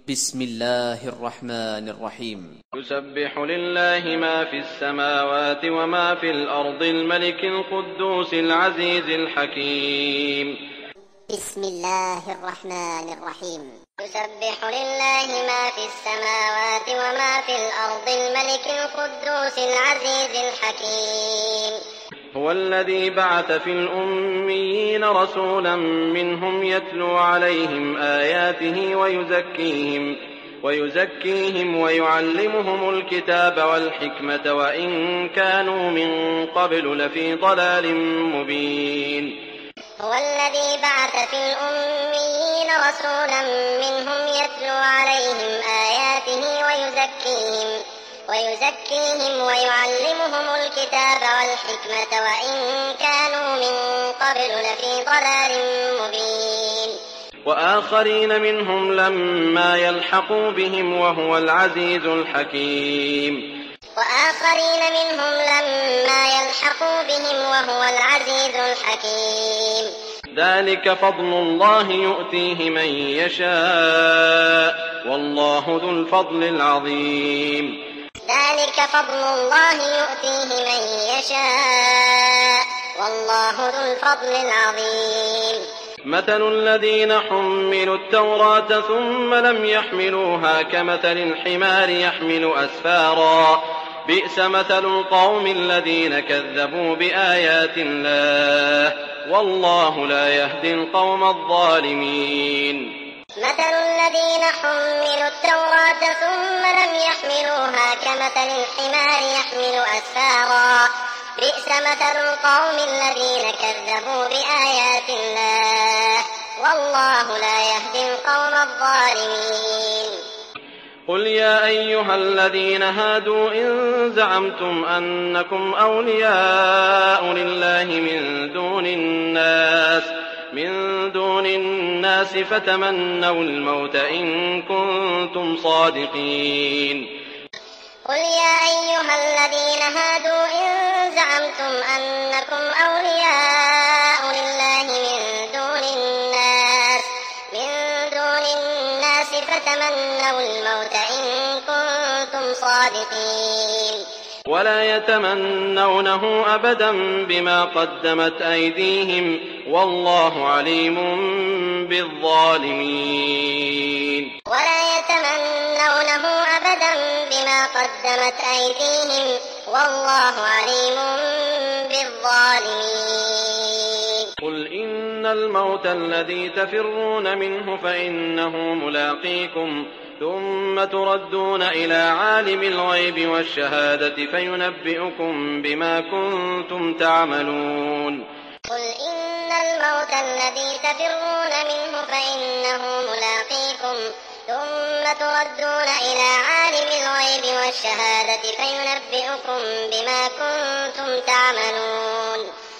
بسم الله الرحمن الرحيم. يسبح لله ما في السماوات وما في الأرض الملك القدوس العزيز الحكيم. بسم الله الرحمن الرحيم. يسبح لله ما في السماوات وما في الأرض الملك القدوس العزيز الحكيم. هو الذي بعث في الأميين رسولا منهم يتلو عليهم آياته ويزكيهم ويعلمهم الكتاب والحكمة وإن كانوا من قبل لفي ضلال مبين. هو الذي بعث في الأميين رسولا منهم يتلو عليهم آياته ويزكيهم ويعلمهم الكتاب والحكمة وإن كانوا من قبل لفي ضلال مبين. وآخرين منهم لما يلحقوا بهم وهو العزيز الحكيم. وآخرين منهم لما يلحقوا بهم وهو العزيز الحكيم. ذلك فضل الله يؤتيه من يشاء والله ذو الفضل العظيم. ذلك فضل الله يؤتيه من يشاء والله ذو الفضل العظيم. مثل الذين حملوا التوراة ثم لم يحملوها كمثل الحمار يحمل أسفارا بئس مثل القوم الذين كذبوا بآيات الله والله لا يهدي القوم الظالمين. مثل الذين حملوا التوراة ثم لم يحملوها كمثل الحمار يحمل أسفارا بئس مثل القوم الذين كذبوا بآيات الله والله لا يهدي القوم الظالمين. قل يا أيها الذين هادوا إن زعمتم أنكم أولياء لله من دون الناس فتمنوا الموت إن كنتم صادقين. قل يا أيها الذين هادوا إن زعمتم أنكم أولياء لله من دون الناس فتمنوا الموت إن كنتم صادقين. ولا يتمنونه أبدا بما قدمت أيديهم والله عليم بالظالمين. ولا يتمنونه أبدا بما قدمت أيديهم والله عليم بالظالمين. قل إن الموت الذي تفرون منه فإنه ملاقيكم ثم تردون إلى عالم الغيب والشهادة فينبئكم بما كنتم تعملون. قل إن الموت الذي تفرون منه فإنه ملاقيكم ثم تردون إلى عالم الغيب والشهادة فينبئكم بما كنتم تعملون.